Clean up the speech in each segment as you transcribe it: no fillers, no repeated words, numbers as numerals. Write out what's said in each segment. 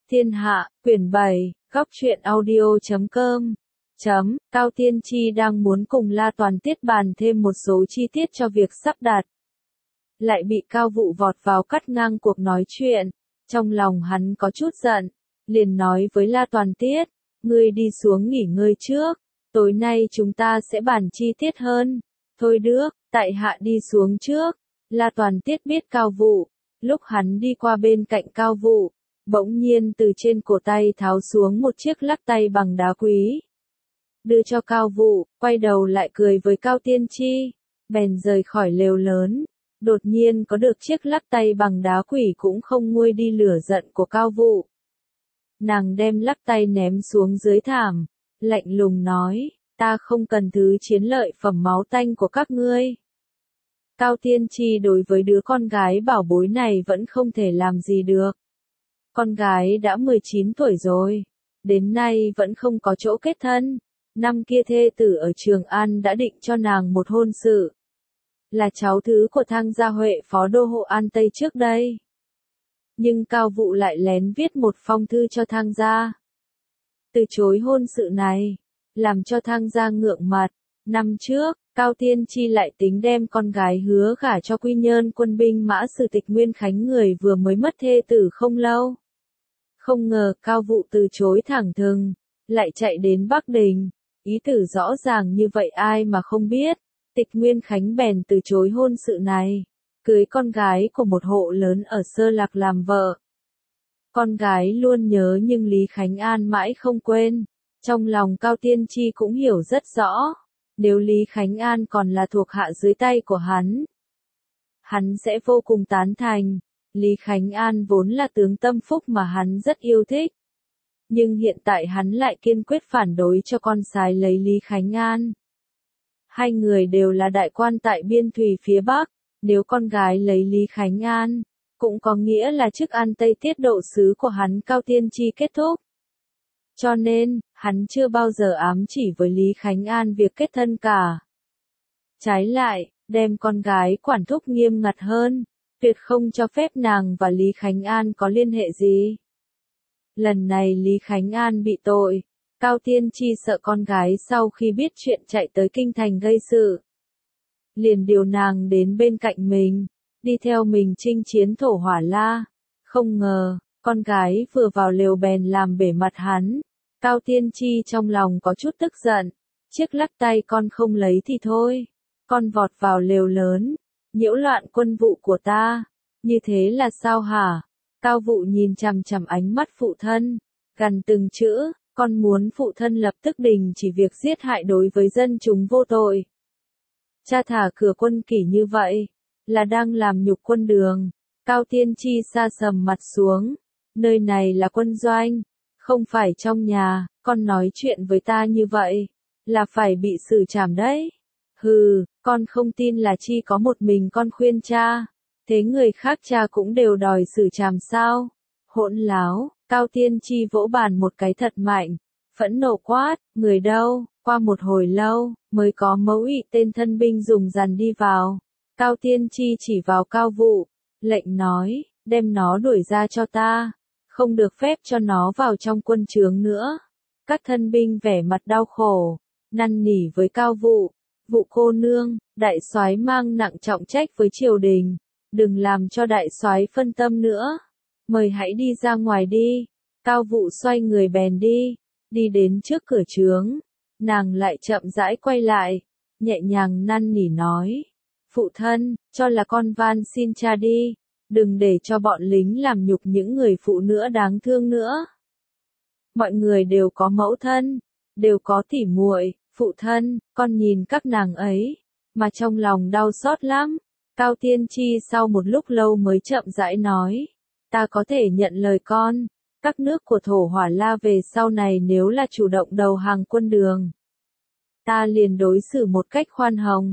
Thiên Hạ, quyển 7, góc truyện audio.com. Cao Tiên Chi đang muốn cùng La Toàn Tiết bàn thêm một số chi tiết cho việc sắp đặt. Lại bị Cao Vụ vọt vào cắt ngang cuộc nói chuyện. Trong lòng hắn có chút giận, liền nói với La Toàn Tiết, ngươi đi xuống nghỉ ngơi trước, tối nay chúng ta sẽ bàn chi tiết hơn. Thôi được, tại hạ đi xuống trước. La Toàn Tiết biết Cao Vụ, lúc hắn đi qua bên cạnh Cao Vụ, bỗng nhiên từ trên cổ tay tháo xuống một chiếc lắc tay bằng đá quý. Đưa cho Cao Vụ, quay đầu lại cười với Cao Tiên Chi, bèn rời khỏi lều lớn. Đột nhiên có được chiếc lắc tay bằng đá quỷ cũng không nguôi đi lửa giận của Cao Vụ. Nàng đem lắc tay ném xuống dưới thảm, lạnh lùng nói, ta không cần thứ chiến lợi phẩm máu tanh của các ngươi. Cao Tiên Chi đối với đứa con gái bảo bối này vẫn không thể làm gì được. Con gái đã 19 tuổi rồi, đến nay vẫn không có chỗ kết thân. Năm kia thê tử ở Trường An đã định cho nàng một hôn sự. Là cháu thứ của Thang Gia Huệ phó đô hộ An Tây trước đây. Nhưng Cao Vụ lại lén viết một phong thư cho Thang Gia. Từ chối hôn sự này, làm cho Thang Gia ngượng mặt. Năm trước, Cao Tiên Chi lại tính đem con gái hứa gả cho Quy Nhơn quân binh Mã Sử Tịch Nguyên Khánh người vừa mới mất thê tử không lâu. Không ngờ Cao Vụ từ chối thẳng thừng, lại chạy đến Bắc Đình. Ý tử rõ ràng như vậy ai mà không biết. Tịch Nguyên Khánh bèn từ chối hôn sự này, cưới con gái của một hộ lớn ở Sơ Lạc làm vợ. Con gái luôn nhớ nhưng Lý Khánh An mãi không quên. Trong lòng Cao Tiên Chi cũng hiểu rất rõ, nếu Lý Khánh An còn là thuộc hạ dưới tay của hắn sẽ vô cùng tán thành. Lý Khánh An vốn là tướng tâm phúc mà hắn rất yêu thích. Nhưng hiện tại hắn lại kiên quyết phản đối cho con sái lấy Lý Khánh An. Hai người đều là đại quan tại biên thùy phía Bắc, nếu con gái lấy Lý Khánh An, cũng có nghĩa là chức An Tây tiết độ sứ của hắn Cao Tiên Chi kết thúc. Cho nên, hắn chưa bao giờ ám chỉ với Lý Khánh An việc kết thân cả. Trái lại, đem con gái quản thúc nghiêm ngặt hơn, tuyệt không cho phép nàng và Lý Khánh An có liên hệ gì. Lần này Lý Khánh An bị tội, Cao Tiên Chi sợ con gái sau khi biết chuyện chạy tới kinh thành gây sự. Liền điều nàng đến bên cạnh mình, đi theo mình chinh chiến Thổ Hỏa La. Không ngờ, con gái vừa vào lều bèn làm bể mặt hắn. Cao Tiên Chi trong lòng có chút tức giận, chiếc lắc tay con không lấy thì thôi. Con vọt vào lều lớn, nhiễu loạn quân vụ của ta, như thế là sao hả? Cao Vụ nhìn chằm chằm ánh mắt phụ thân, gằn từng chữ, con muốn phụ thân lập tức đình chỉ việc giết hại đối với dân chúng vô tội. Cha thả cửa quân kỷ như vậy, là đang làm nhục quân đường. Cao Tiên Chi sa sầm mặt xuống, nơi này là quân doanh, không phải trong nhà, con nói chuyện với ta như vậy, là phải bị xử trảm đấy. Hừ, con không tin là chỉ có một mình con khuyên cha, thế người khác cha cũng đều đòi xử trảm sao? Hỗn láo, Cao Tiên Chi vỗ bàn một cái thật mạnh, phẫn nộ quát, người đâu? Qua một hồi lâu, mới có mẫu ị tên thân binh dùng dằn đi vào. Cao Tiên Chi chỉ vào Cao Vụ, lệnh nói, đem nó đuổi ra cho ta, không được phép cho nó vào trong quân trướng nữa. Các thân binh vẻ mặt đau khổ, năn nỉ với Cao Vụ, Vụ cô nương, đại soái mang nặng trọng trách với triều đình, đừng làm cho đại soái phân tâm nữa, mời hãy đi ra ngoài đi. Cao Vụ xoay người bèn đi đến trước cửa trướng, nàng lại chậm rãi quay lại, nhẹ nhàng năn nỉ nói, phụ thân, cho là con van xin cha đi, đừng để cho bọn lính làm nhục những người phụ nữ đáng thương nữa. Mọi người đều có mẫu thân, đều có tỉ muội, phụ thân, con nhìn các nàng ấy, mà trong lòng đau xót lắm. Cao Tiên Chi sau một lúc lâu mới chậm rãi nói, ta có thể nhận lời con, các nước của Thổ Hỏa La về sau này nếu là chủ động đầu hàng quân đường, ta liền đối xử một cách khoan hồng,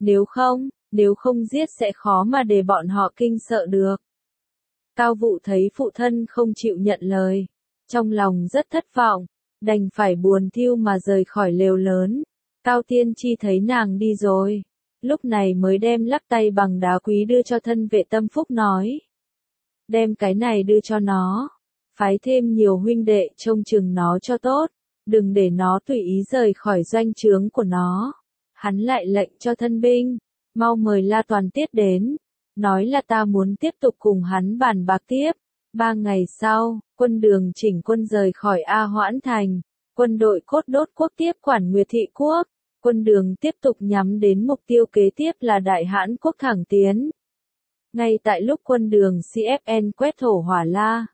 nếu không giết sẽ khó mà để bọn họ kinh sợ được. Cao Vụ thấy phụ thân không chịu nhận lời, trong lòng rất thất vọng, đành phải buồn thiu mà rời khỏi lều lớn. Cao Tiên Chi thấy nàng đi rồi, lúc này mới đem lắc tay bằng đá quý đưa cho thân vệ tâm phúc nói, đem cái này đưa cho nó, phái thêm nhiều huynh đệ trông chừng nó cho tốt, đừng để nó tùy ý rời khỏi doanh trướng của nó. Hắn lại lệnh cho thân binh, mau mời La Toàn Tiết đến, nói là ta muốn tiếp tục cùng hắn bàn bạc tiếp. 3 ngày sau, quân Đường chỉnh quân rời khỏi A Hoãn Thành, quân đội Cốt Đốt Quốc tiếp quản Nguyệt Thị Quốc, quân Đường tiếp tục nhắm đến mục tiêu kế tiếp là Đại Hãn Quốc thẳng tiến. Ngay tại lúc quân Đường CFN quét thổ Hỏa La,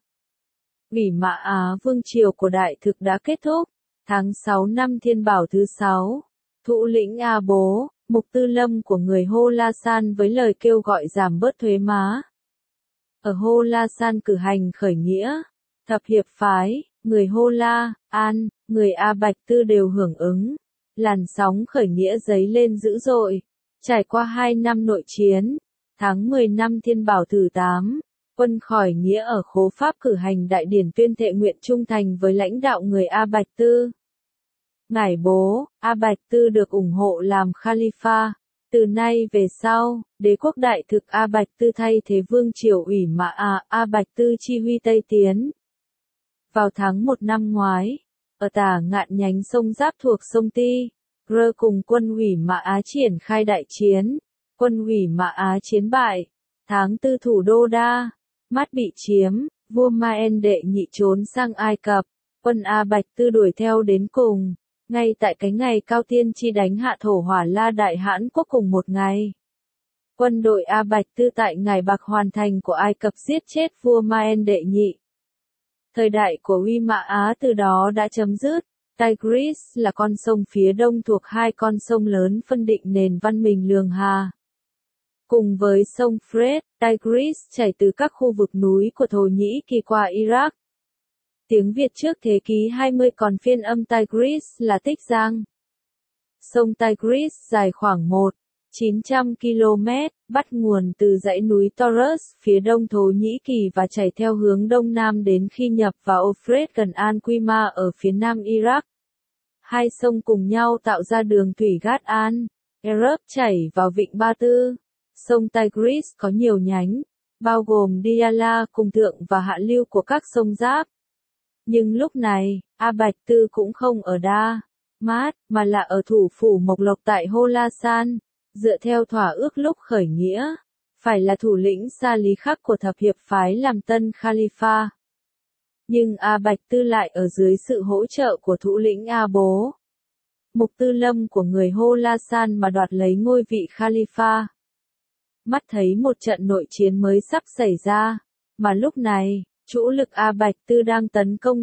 Ủy Mã Á Vương triều của Đại Thực đã kết thúc. Tháng 6 năm Thiên Bảo thứ 6, thủ lĩnh A Bố, Mục Tư Lâm của người Hô La San với lời kêu gọi giảm bớt thuế má. Ở Hô La San cử hành khởi nghĩa, thập hiệp phái, người Hô La, An, người A Bạch Tư đều hưởng ứng. Làn sóng khởi nghĩa dấy lên dữ dội. Trải qua 2 năm nội chiến, tháng 10 năm Thiên Bảo thứ 8, quân khỏi nghĩa ở Khố Pháp cử hành đại điển tuyên thệ nguyện trung thành với lãnh đạo người A Bạch Tư. Ngải Bố, A Bạch Tư được ủng hộ làm Khalifa. Từ nay về sau, đế quốc Đại Thực A Bạch Tư thay thế vương triều Ủy Mã A Bạch Tư chi huy Tây Tiến. Vào tháng 1 năm ngoái, ở Tả Ngạn nhánh sông Giáp thuộc sông Ti, Rơ cùng quân Ủy Mã Á triển khai đại chiến. Quân Ủy Mã Á chiến bại. Tháng 4 thủ đô Đa Mát bị chiếm, vua Maen đệ nhị trốn sang Ai Cập. Quân A Bạch Tư đuổi theo đến cùng. Ngay tại cái ngày Cao Tiên Chi đánh hạ thổ Hỏa La Đại Hãn Quốc cùng một ngày, quân đội A Bạch Tư tại Ngải Bạc Hoàn Thành của Ai Cập giết chết vua Maen đệ nhị. Thời đại của Uy Mã Á từ đó đã chấm dứt. Tigris là con sông phía đông thuộc 2 con sông lớn phân định nền văn minh Lương Hà. Cùng với sông Fred, Tigris chảy từ các khu vực núi của Thổ Nhĩ Kỳ qua Iraq. Tiếng Việt trước thế kỷ 20 còn phiên âm Tigris là Tích Giang. Sông Tigris dài khoảng 1,900 km, bắt nguồn từ dãy núi Taurus phía đông Thổ Nhĩ Kỳ và chảy theo hướng đông nam đến khi nhập vào Euphrates gần Al-Qima ở phía nam Iraq. Hai sông cùng nhau tạo ra đường thủy Ghat al-Arab chảy vào vịnh Ba Tư. Sông Tigris có nhiều nhánh, bao gồm Diyala cùng thượng và hạ lưu của các sông giáp. Nhưng lúc này, A Bạch Tư cũng không ở Đa Mát, mà là ở thủ phủ Mộc Lộc tại Hô La San. Dựa theo thỏa ước lúc khởi nghĩa, phải là thủ lĩnh Sa Lý Khắc của thập hiệp phái làm tân Khalifa. Nhưng A Bạch Tư lại ở dưới sự hỗ trợ của thủ lĩnh A Bố, Mục Tư Lâm của người Hô La San mà đoạt lấy ngôi vị Khalifa. Mắt thấy một trận nội chiến mới sắp xảy ra, mà lúc này, chủ lực A Bạch Tư đang tấn công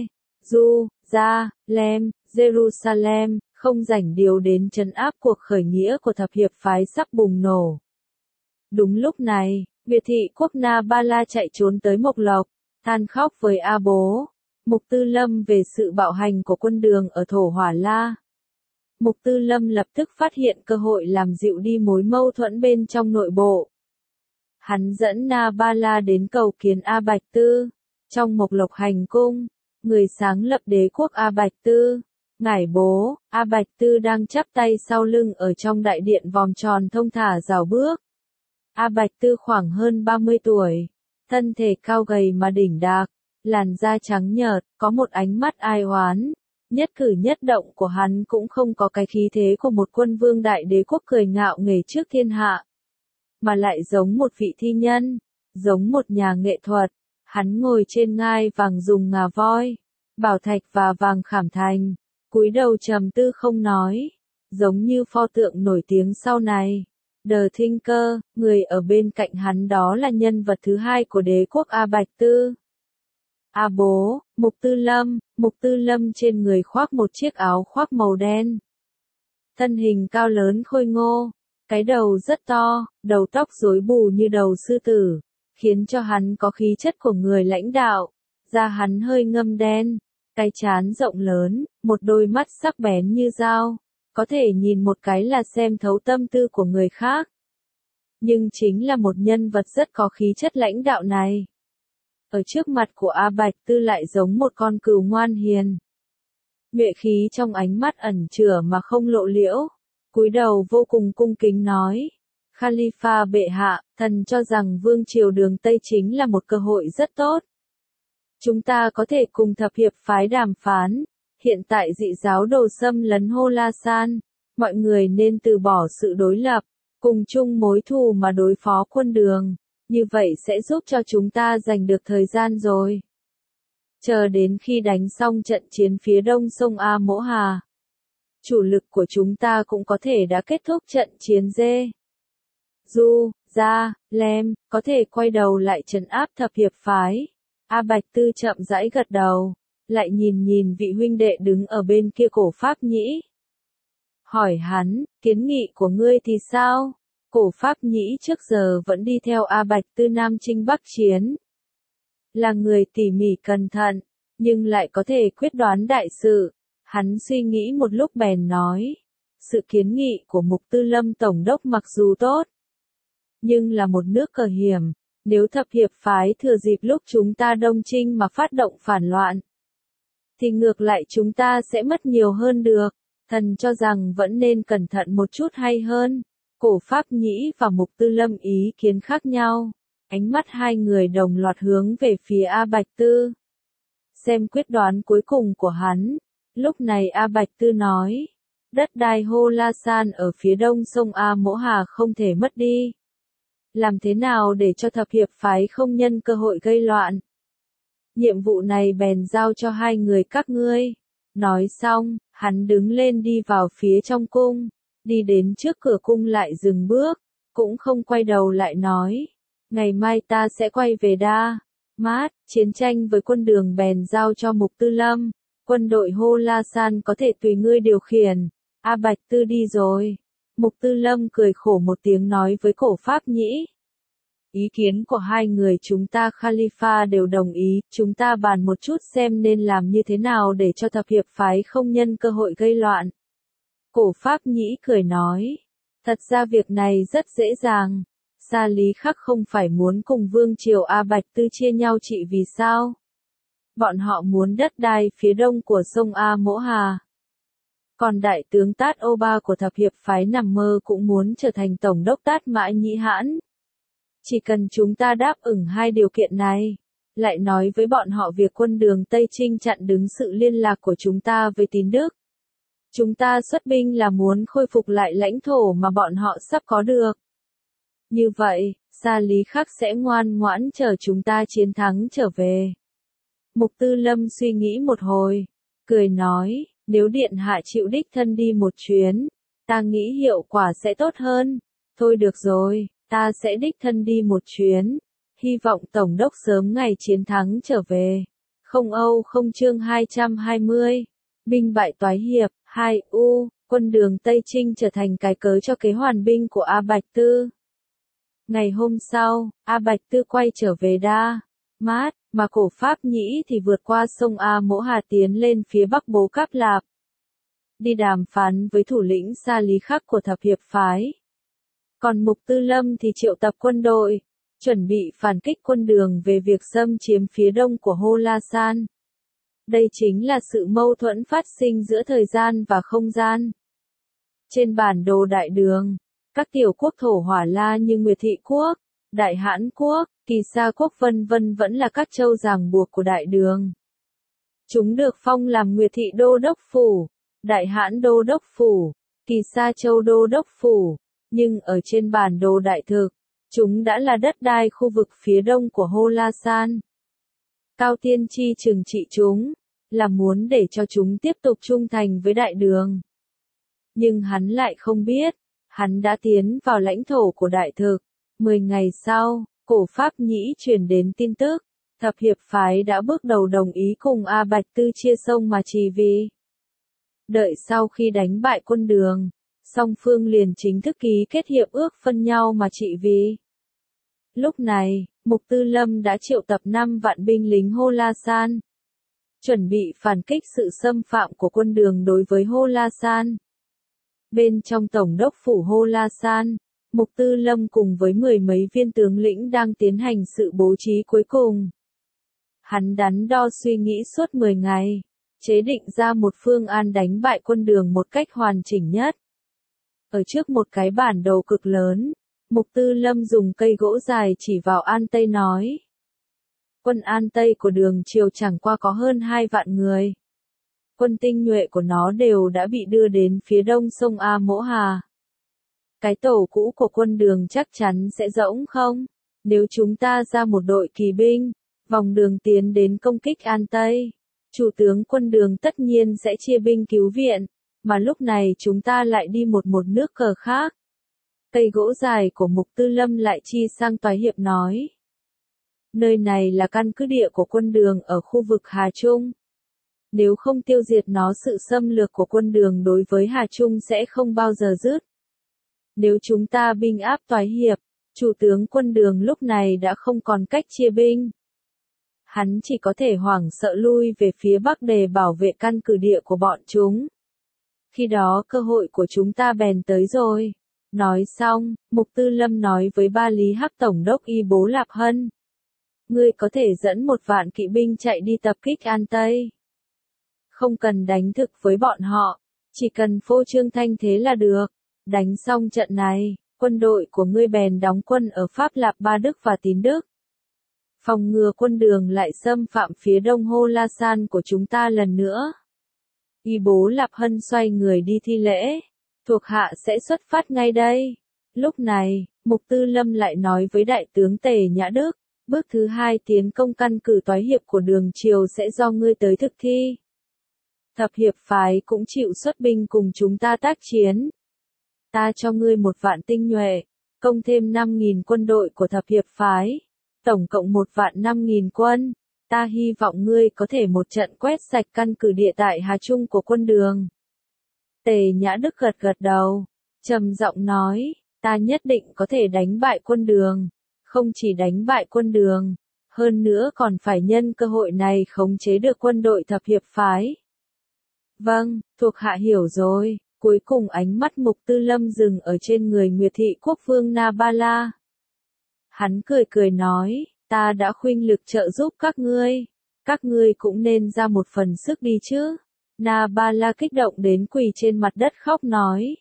Jerusalem, không rảnh điều đến trấn áp cuộc khởi nghĩa của thập hiệp phái sắp bùng nổ. Đúng lúc này, Việt thị quốc Na Ba La chạy trốn tới Mộc Lộc, than khóc với A Bố, Mục Tư Lâm về sự bạo hành của quân Đường ở thổ Hỏa La. Mục Tư Lâm lập tức phát hiện cơ hội làm dịu đi mối mâu thuẫn bên trong nội bộ. Hắn dẫn Na Ba La đến cầu kiến A Bạch Tư. Trong Mộc Lộc hành cung, người sáng lập đế quốc A Bạch Tư, Ngải Bố, A Bạch Tư đang chắp tay sau lưng ở trong đại điện vòm tròn thông thả rào bước. A Bạch Tư khoảng hơn 30 tuổi, thân thể cao gầy mà đỉnh đạc, làn da trắng nhợt, có một ánh mắt ai oán. Nhất cử nhất động của hắn cũng không có cái khí thế của một quân vương đại đế quốc cười ngạo nghễ trước thiên hạ, mà lại giống một vị thi nhân, giống một nhà nghệ thuật. Hắn ngồi trên ngai vàng dùng ngà voi, bảo thạch và vàng khảm thành, cúi đầu trầm tư không nói, giống như pho tượng nổi tiếng sau này. The Thinker, người ở bên cạnh hắn đó là nhân vật thứ hai của đế quốc A Bạch Tư. A Bố, Mục Tư Lâm trên người khoác một chiếc áo khoác màu đen. Thân hình cao lớn khôi ngô, cái đầu rất to, đầu tóc rối bù như đầu sư tử, khiến cho hắn có khí chất của người lãnh đạo. Da hắn hơi ngâm đen, cái trán rộng lớn, một đôi mắt sắc bén như dao, có thể nhìn một cái là xem thấu tâm tư của người khác. Nhưng chính là một nhân vật rất có khí chất lãnh đạo này, ở trước mặt của A Bạch Tư lại giống một con cừu ngoan hiền. Nhuệ khí trong ánh mắt ẩn chứa mà không lộ liễu, cúi đầu vô cùng cung kính nói: Khalifa bệ hạ, thần cho rằng vương triều Đường Tây chính là một cơ hội rất tốt. Chúng ta có thể cùng thập hiệp phái đàm phán. Hiện tại dị giáo đồ xâm lấn Hô La San. Mọi người nên từ bỏ sự đối lập, cùng chung mối thù mà đối phó quân đường. Như vậy sẽ giúp cho chúng ta giành được thời gian rồi. Chờ đến khi đánh xong trận chiến phía đông sông A Mỗ Hà, chủ lực của chúng ta cũng có thể đã kết thúc trận chiến dê. Du, Gia, Lem, có thể quay đầu lại trấn áp thập hiệp phái. A Bạch Tư chậm rãi gật đầu, lại nhìn vị huynh đệ đứng ở bên kia Cổ Pháp Nhĩ. Hỏi hắn, kiến nghị của ngươi thì sao? Cổ Pháp Nhĩ trước giờ vẫn đi theo A Bạch Tư Nam chinh Bắc chiến. Là người tỉ mỉ cẩn thận, nhưng lại có thể quyết đoán đại sự. Hắn suy nghĩ một lúc bèn nói, sự kiến nghị của Mục Tư Lâm Tổng đốc mặc dù tốt, nhưng là một nước cờ hiểm, nếu thập hiệp phái thừa dịp lúc chúng ta đông chinh mà phát động phản loạn, thì ngược lại chúng ta sẽ mất nhiều hơn được. Thần cho rằng vẫn nên cẩn thận một chút hay hơn. Cổ Pháp Nhĩ và Mục Tư Lâm ý kiến khác nhau. Ánh mắt hai người đồng loạt hướng về phía A Bạch Tư. Xem quyết đoán cuối cùng của hắn. Lúc này A Bạch Tư nói, đất đai Hô La San ở phía đông sông A Mỗ Hà không thể mất đi. Làm thế nào để cho thập hiệp phái không nhân cơ hội gây loạn? Nhiệm vụ này bèn giao cho hai người các ngươi. Nói xong, hắn đứng lên đi vào phía trong cung, đi đến trước cửa cung lại dừng bước, cũng không quay đầu lại nói, ngày mai ta sẽ quay về Đa Mát, chiến tranh với quân đường bèn giao cho Mục Tư Lâm, quân đội Hô La San có thể tùy ngươi điều khiển. A Bạch Tư đi rồi. Mục Tư Lâm cười khổ một tiếng nói với Cổ Pháp Nhĩ. Ý kiến của hai người chúng ta Khalifa đều đồng ý, chúng ta bàn một chút xem nên làm như thế nào để cho thập hiệp phái không nhân cơ hội gây loạn. Cổ Pháp Nhĩ cười nói, thật ra việc này rất dễ dàng. Sa Lý Khắc không phải muốn cùng Vương Triều A Bạch Tư chia nhau trị vì sao? Bọn họ muốn đất đai phía đông của sông A Mỗ Hà. Còn đại tướng Tát Ô Ba của thập hiệp phái nằm mơ cũng muốn trở thành tổng đốc Tát Mã Nhĩ Hãn. Chỉ cần chúng ta đáp ứng hai điều kiện này, lại nói với bọn họ việc quân đường Tây Trinh chặn đứng sự liên lạc của chúng ta với tín đức. Chúng ta xuất binh là muốn khôi phục lại lãnh thổ mà bọn họ sắp có được. Như vậy, Sa Lý Khắc sẽ ngoan ngoãn chờ chúng ta chiến thắng trở về. Mục Tư Lâm suy nghĩ một hồi, cười nói, nếu điện hạ chịu đích thân đi một chuyến, ta nghĩ hiệu quả sẽ tốt hơn. Thôi được rồi, ta sẽ đích thân đi một chuyến. Hy vọng Tổng đốc sớm ngày chiến thắng trở về. Không Âu không chương 220. Binh bại toái hiệp, 2U, quân đường Tây Trinh trở thành cái cớ cho kế hoàn binh của A Bạch Tư. Ngày hôm sau, A Bạch Tư quay trở về Đa Mát, mà Cổ Pháp Nhĩ thì vượt qua sông A Mỗ Hà tiến lên phía bắc Bố Cáp Lạp. Đi đàm phán với thủ lĩnh Sa Lý Khắc của thập hiệp phái. Còn Mục Tư Lâm thì triệu tập quân đội, chuẩn bị phản kích quân đường về việc xâm chiếm phía đông của Hô La San. Đây chính là sự mâu thuẫn phát sinh giữa thời gian và không gian. Trên bản đồ đại đường, các tiểu quốc thổ hỏa la như Nguyệt Thị Quốc, Đại Hãn Quốc, Kỳ Sa Quốc vân vân vẫn là các châu ràng buộc của đại đường. Chúng được phong làm Nguyệt Thị Đô Đốc Phủ, Đại Hãn Đô Đốc Phủ, Kỳ Sa Châu Đô Đốc Phủ, nhưng ở trên bản đồ đại thực, chúng đã là đất đai khu vực phía đông của Hô La San. Cao Tiên Tri trừng trị chúng, là muốn để cho chúng tiếp tục trung thành với đại đường. Nhưng hắn lại không biết, hắn đã tiến vào lãnh thổ của đại thực. 10 ngày sau, Cổ Pháp Nhĩ truyền đến tin tức, thập hiệp phái đã bước đầu đồng ý cùng A Bạch Tư chia sông mà trì vì. Đợi sau khi đánh bại quân đường, song phương liền chính thức ký kết hiệp ước phân nhau mà trị vì. Lúc này, Mục Tư Lâm đã triệu tập 5 vạn binh lính Hô La San, chuẩn bị phản kích sự xâm phạm của quân đường đối với Hô La San. Bên trong Tổng đốc phủ Hô La San, Mục Tư Lâm cùng với 10 mấy viên tướng lĩnh đang tiến hành sự bố trí cuối cùng. Hắn đắn đo suy nghĩ suốt 10 ngày, chế định ra một phương án đánh bại quân đường một cách hoàn chỉnh nhất. Ở trước một cái bản đồ cực lớn, Mục Tư Lâm dùng cây gỗ dài chỉ vào An Tây nói. Quân An Tây của Đường Triều chẳng qua có hơn 2 vạn người. Quân tinh nhuệ của nó đều đã bị đưa đến phía đông sông A Mỗ Hà. Cái tổ cũ của quân Đường chắc chắn sẽ rỗng không? Nếu chúng ta ra một đội kỳ binh, vòng đường tiến đến công kích An Tây, chủ tướng quân Đường tất nhiên sẽ chia binh cứu viện, mà lúc này chúng ta lại đi một nước cờ khác. Cây gỗ dài của Mục Tư Lâm lại chi sang toái hiệp nói. Nơi này là căn cứ địa của quân Đường ở khu vực Hà Trung. Nếu không tiêu diệt nó, sự xâm lược của quân Đường đối với Hà Trung sẽ không bao giờ dứt. Nếu chúng ta binh áp toái hiệp, chủ tướng quân Đường lúc này đã không còn cách chia binh. Hắn chỉ có thể hoảng sợ lui về phía bắc để bảo vệ căn cứ địa của bọn chúng. Khi đó cơ hội của chúng ta bèn tới rồi. Nói xong, Mục Tư Lâm nói với Ba Lý Hắc Tổng đốc Y Bố Lạp Hân. Ngươi có thể dẫn 1 vạn kỵ binh chạy đi tập kích An Tây. Không cần đánh thực với bọn họ, chỉ cần phô trương thanh thế là được. Đánh xong trận này, quân đội của ngươi bèn đóng quân ở Pháp Lạp Ba Đức và Tín Đức. Phòng ngừa quân Đường lại xâm phạm phía đông Hô La San của chúng ta lần nữa. Y Bố Lạp Hân xoay người đi thi lễ. Thuộc hạ sẽ xuất phát ngay đây. Lúc này, Mục Tư Lâm lại nói với đại tướng Tề Nhã Đức, bước thứ 2 tiến công căn cứ toái hiệp của Đường Triều sẽ do ngươi tới thực thi. Thập hiệp phái cũng chịu xuất binh cùng chúng ta tác chiến. Ta cho ngươi 1 vạn tinh nhuệ, công thêm 5.000 quân đội của thập hiệp phái, tổng cộng 1 vạn 5.000 quân. Ta hy vọng ngươi có thể một trận quét sạch căn cứ địa tại Hà Trung của quân Đường. Tề Nhã Đức gật gật đầu, trầm giọng nói, ta nhất định có thể đánh bại quân Đường, không chỉ đánh bại quân Đường, hơn nữa còn phải nhân cơ hội này khống chế được quân đội thập hiệp phái. Vâng, thuộc hạ hiểu rồi. Cuối cùng ánh mắt Mục Tư Lâm dừng ở trên người Nguyệt Thị Quốc vương Nabala. Hắn cười cười nói, ta đã khuynh lực trợ giúp các ngươi cũng nên ra một phần sức đi chứ. Nabala kích động đến quỳ trên mặt đất khóc nói.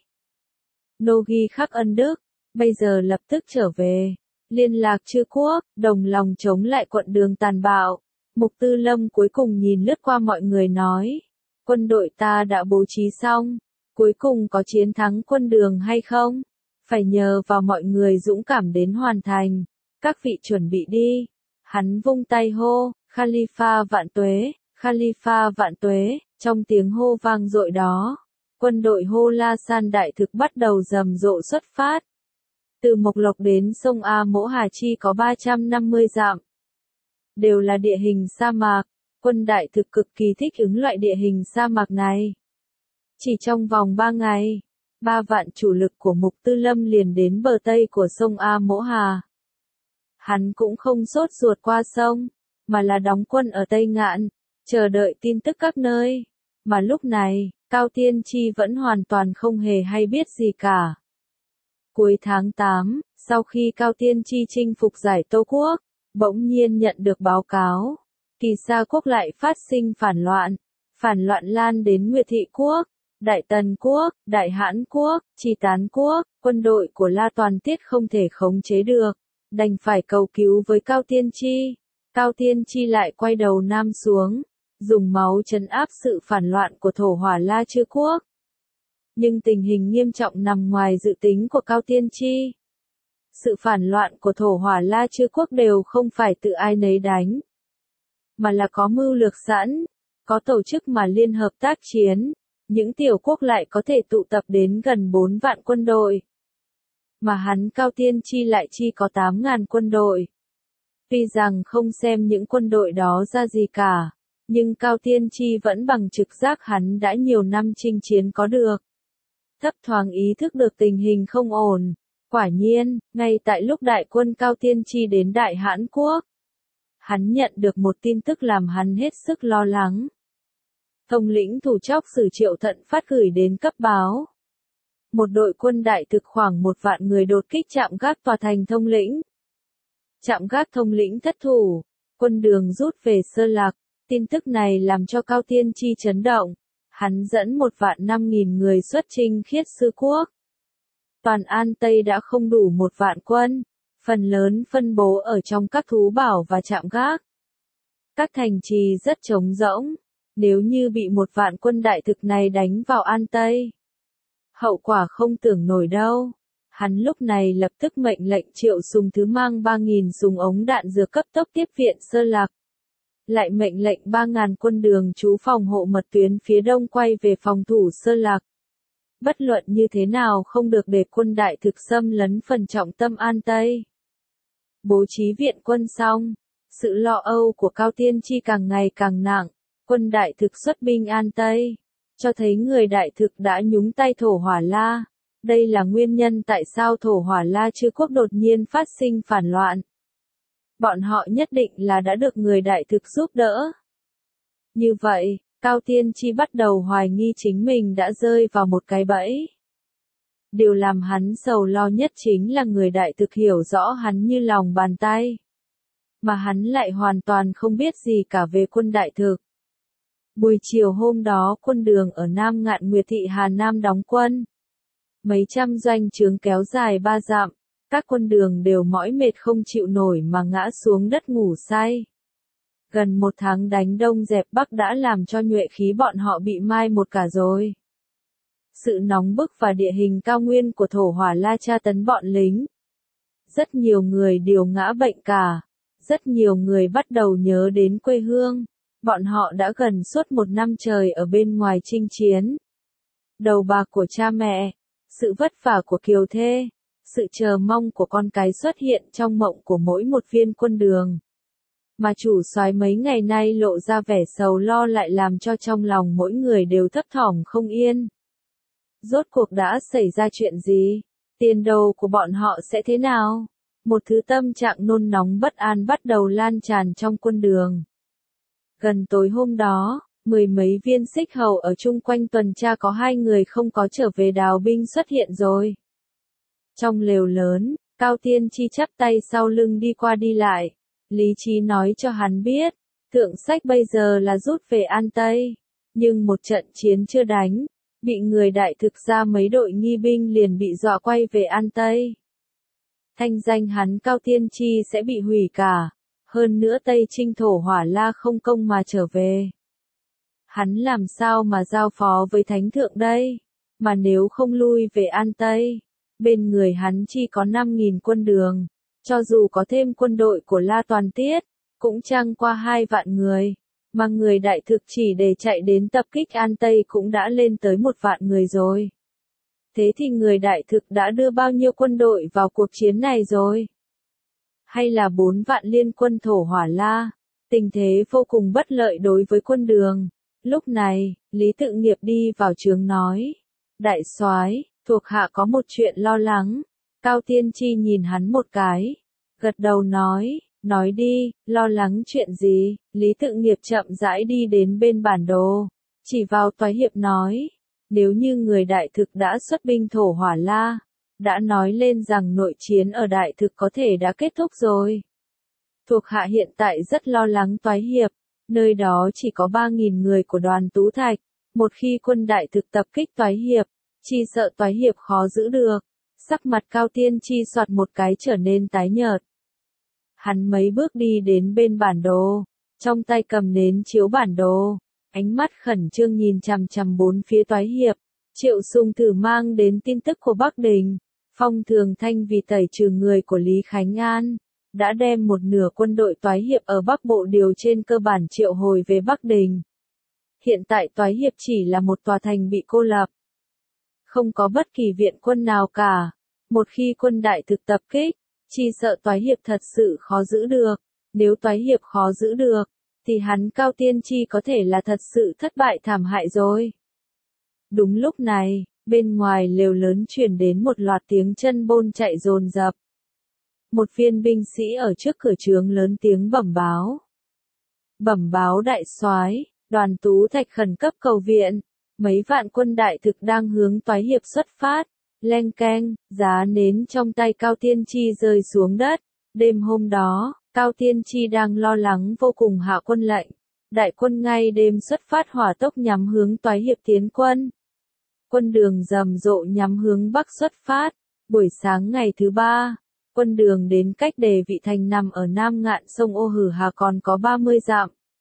Nô ghi khắc ân đức, bây giờ lập tức trở về, liên lạc chư quốc, đồng lòng chống lại quận Đường tàn bạo. Mục Tư Lâm cuối cùng nhìn lướt qua mọi người nói, quân đội ta đã bố trí xong, cuối cùng có chiến thắng quân Đường hay không? Phải nhờ vào mọi người dũng cảm đến hoàn thành, các vị chuẩn bị đi. Hắn vung tay hô, Khalifa vạn tuế, Khalifa vạn tuế, trong tiếng hô vang dội đó, quân đội Hô La San đại thực bắt đầu rầm rộ xuất phát. Từ Mộc Lộc đến sông A Mỗ Hà chi có 350 dặm. Đều là địa hình sa mạc, quân đại thực cực kỳ thích ứng loại địa hình sa mạc này. Chỉ trong vòng 3 ngày, 3 vạn chủ lực của Mục Tư Lâm liền đến bờ tây của sông A Mỗ Hà. Hắn cũng không sốt ruột qua sông, mà là đóng quân ở Tây Ngạn, chờ đợi tin tức các nơi. Mà lúc này, Cao Tiên Chi vẫn hoàn toàn không hề hay biết gì cả. Cuối tháng 8, sau khi Cao Tiên Chi chinh phục giải Tô Quốc, bỗng nhiên nhận được báo cáo, Kỳ Sa Quốc lại phát sinh phản loạn lan đến Nguyệt Thị Quốc, Đại Tần Quốc, Đại Hãn Quốc, Chi Tán Quốc, quân đội của La Toàn Tiết không thể khống chế được, đành phải cầu cứu với Cao Tiên Chi. Cao Tiên Chi lại quay đầu nam xuống, dùng máu trấn áp sự phản loạn của Thổ Hỏa La Chư Quốc. Nhưng tình hình nghiêm trọng nằm ngoài dự tính của Cao Tiên Chi. Sự phản loạn của Thổ Hỏa La Chư Quốc đều không phải tự ai nấy đánh, mà là có mưu lược sẵn, có tổ chức mà liên hợp tác chiến. Những tiểu quốc lại có thể tụ tập đến gần 4 vạn quân đội. Mà hắn Cao Tiên Chi lại chi có 8.000 quân đội. Tuy rằng không xem những quân đội đó ra gì cả, nhưng Cao Tiên Chi vẫn bằng trực giác hắn đã nhiều năm chinh chiến có được. Thấp thoáng ý thức được tình hình không ổn. Quả nhiên, ngay tại lúc đại quân Cao Tiên Chi đến Đại Hãn Quốc, hắn nhận được một tin tức làm hắn hết sức lo lắng. Thống lĩnh thủ chóc Sử Triệu Thận phát gửi đến cấp báo. Một đội quân đại thực khoảng 1 vạn người đột kích trạm gác tòa thành Thông Lĩnh. Trạm gác Thông Lĩnh thất thủ, quân Đường rút về Sơ Lạc. Tin tức này làm cho Cao Tiên Chi chấn động. Hắn dẫn 1 vạn 5.000 người xuất chinh Khiết Sư Quốc. Toàn An Tây đã không đủ 1 vạn quân, phần lớn phân bố ở trong các thú bảo và trạm gác. Các thành trì rất trống rỗng, nếu như bị một vạn quân đại thực này đánh vào An Tây, hậu quả không tưởng nổi đâu. Hắn lúc này lập tức mệnh lệnh Triệu Sùng Thứ mang 3.000 súng ống đạn dược cấp tốc tiếp viện Sơ Lạc. Lại mệnh lệnh 3.000 quân đường trú phòng hộ mật tuyến phía đông quay về phòng thủ Sơ Lạc. Bất luận như thế nào không được để quân đại thực xâm lấn phần trọng tâm An Tây. Bố trí viện quân xong, sự lo âu của Cao Tiên Chi càng ngày càng nặng, quân đại thực xuất binh An Tây, cho thấy người đại thực đã nhúng tay Thổ Hỏa La. Đây là nguyên nhân tại sao Thổ Hỏa La Chư quốc đột nhiên phát sinh phản loạn. Bọn họ nhất định là đã được người đại thực giúp đỡ. Như vậy, Cao Tiên Chi bắt đầu hoài nghi chính mình đã rơi vào một cái bẫy. Điều làm hắn sầu lo nhất chính là người đại thực hiểu rõ hắn như lòng bàn tay. Mà hắn lại hoàn toàn không biết gì cả về quân đại thực. Buổi chiều hôm đó quân đường ở Nam Ngạn Nguyệt Thị Hà Nam đóng quân. Mấy trăm doanh trướng kéo dài 3 dặm, các quân đường đều mỏi mệt không chịu nổi mà ngã xuống đất ngủ say. Gần 1 tháng đánh đông dẹp bắc đã làm cho nhuệ khí bọn họ bị mai một cả rồi. Sự nóng bức và địa hình cao nguyên của Thổ Hỏa La tra tấn bọn lính. Rất nhiều người đều ngã bệnh cả, rất nhiều người bắt đầu nhớ đến quê hương. Bọn họ đã gần suốt 1 năm trời ở bên ngoài chinh chiến. Đầu bạc của cha mẹ, sự vất vả của kiều thê, sự chờ mong của con cái xuất hiện trong mộng của mỗi một viên quân đường. Mà chủ soái mấy ngày nay lộ ra vẻ sầu lo lại làm cho trong lòng mỗi người đều thấp thỏm không yên. Rốt cuộc đã xảy ra chuyện gì? Tiền đồ của bọn họ sẽ thế nào? Một thứ tâm trạng nôn nóng bất an bắt đầu lan tràn trong quân đường. Gần tối hôm đó, 10 mấy viên xích hầu ở chung quanh tuần tra có 2 người không có trở về đào binh xuất hiện rồi. Trong lều lớn, Cao Tiên Chi chắp tay sau lưng đi qua đi lại. Lý trí nói cho hắn biết, thượng sách bây giờ là rút về An Tây. Nhưng một trận chiến chưa đánh, bị người đại thực ra mấy đội nghi binh liền bị dọa quay về An Tây. Thanh danh hắn Cao Tiên Chi sẽ bị hủy cả. Hơn nữa Tây Trinh Thổ Hỏa La không công mà trở về. Hắn làm sao mà giao phó với Thánh Thượng đây? Mà nếu không lui về An Tây, bên người hắn chỉ có 5.000 quân đường. Cho dù có thêm quân đội của La Toàn Tiết, cũng chẳng qua 2 vạn người. Mà người đại thực chỉ để chạy đến tập kích An Tây cũng đã lên tới 1 vạn người rồi. Thế thì người đại thực đã đưa bao nhiêu quân đội vào cuộc chiến này rồi? Hay là 4 vạn liên quân Thổ Hỏa La? Tình thế vô cùng bất lợi đối với quân đường. Lúc này, Lý Tự Nghiệp đi vào trướng nói. Đại soái, thuộc hạ có một chuyện lo lắng. Cao Tiên Chi nhìn hắn một cái. Gật đầu nói đi, lo lắng chuyện gì? Lý Tự Nghiệp chậm rãi đi đến bên bản đồ. Chỉ vào toái hiệp nói. Nếu như người đại thực đã xuất binh Thổ Hỏa La, đã nói lên rằng nội chiến ở đại thực có thể đã kết thúc rồi. Thuộc hạ hiện tại rất lo lắng toái hiệp, nơi đó chỉ có 3.000 người của đoàn Tú Thạch, một khi quân đại thực tập kích toái hiệp, chỉ sợ toái hiệp khó giữ được. Sắc mặt Cao Tiên Chi soạt một cái trở nên tái nhợt. Hắn mấy bước đi đến bên bản đồ, trong tay cầm nến chiếu bản đồ, ánh mắt khẩn trương nhìn chằm chằm 4 phía toái hiệp. Triệu Sùng thử mang đến tin tức của Bắc Đình. Phong Thường Thanh vì tẩy trừ người của Lý Khánh An, đã đem 1/2 quân đội toái hiệp ở Bắc Bộ điều trên cơ bản triệu hồi về Bắc Đình. Hiện tại toái hiệp chỉ là một tòa thành bị cô lập. Không có bất kỳ viện quân nào cả. Một khi quân đại thực tập kích, chỉ sợ toái hiệp thật sự khó giữ được. Nếu toái hiệp khó giữ được, thì hắn Cao Tiên Chi có thể là thật sự thất bại thảm hại rồi. Đúng lúc này, bên ngoài lều lớn truyền đến một loạt tiếng chân bôn chạy dồn dập. Một viên binh sĩ ở trước cửa trướng lớn tiếng bẩm báo. Bẩm báo đại soái, đoàn Tú Thạch khẩn cấp cầu viện. Mấy vạn quân đại thực đang hướng toái hiệp xuất phát. Leng keng, giá nến trong tay Cao Tiên Chi rơi xuống đất. Đêm hôm đó, Cao Tiên Chi đang lo lắng vô cùng hạ quân lệnh. Đại quân ngay đêm xuất phát hỏa tốc nhắm hướng toái hiệp tiến quân. Quân đường rầm rộ nhắm hướng bắc xuất phát. Buổi sáng ngày thứ 3, quân đường đến cách Đề Vị Thành nằm ở Nam Ngạn sông Ô Hử Hà còn có 30 dặm.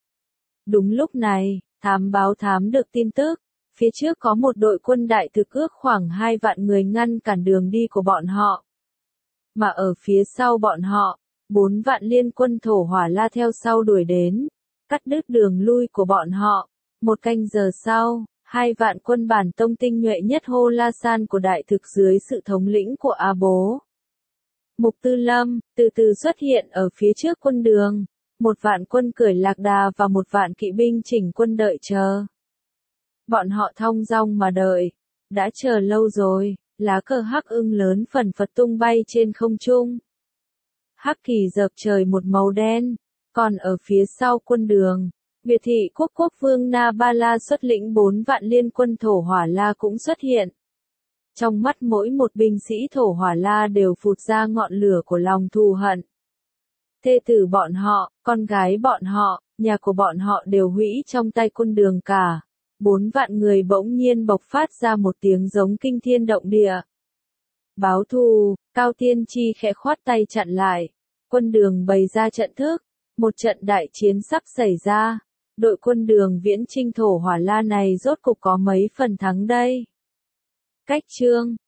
Đúng lúc này, thám báo thám được tin tức, phía trước có một đội quân đại thực ước khoảng 2 vạn người ngăn cản đường đi của bọn họ. Mà ở phía sau bọn họ, 4 vạn liên quân thổ hỏa la theo sau đuổi đến, cắt đứt đường lui của bọn họ. Một canh giờ sau, 2 vạn quân bản tông tinh nhuệ nhất Hô La San của đại thực dưới sự thống lĩnh của A Bố. Mục Tư Lâm, từ từ xuất hiện ở phía trước quân đường, 1 vạn quân cưỡi lạc đà và 1 vạn kỵ binh chỉnh quân đợi chờ. Bọn họ thong dong mà đợi, đã chờ lâu rồi, lá cờ hắc ưng lớn phần phật tung bay trên không trung. Hắc kỳ dợp trời một màu đen, còn ở phía sau quân đường, Việt thị quốc quốc vương Na Ba La xuất lĩnh 4 vạn liên quân thổ hỏa la cũng xuất hiện. Trong mắt mỗi một binh sĩ thổ hỏa la đều phụt ra ngọn lửa của lòng thù hận. Thê tử bọn họ, con gái bọn họ, nhà của bọn họ đều hủy trong tay quân đường cả. 4 vạn người bỗng nhiên bộc phát ra một tiếng giống kinh thiên động địa. Báo thù, Cao Tiên Chi khẽ khoát tay chặn lại. Quân đường bày ra trận thức, một trận đại chiến sắp xảy ra. Đội quân đường viễn chinh thổ hỏa la này rốt cục có mấy phần thắng đây. Cách chương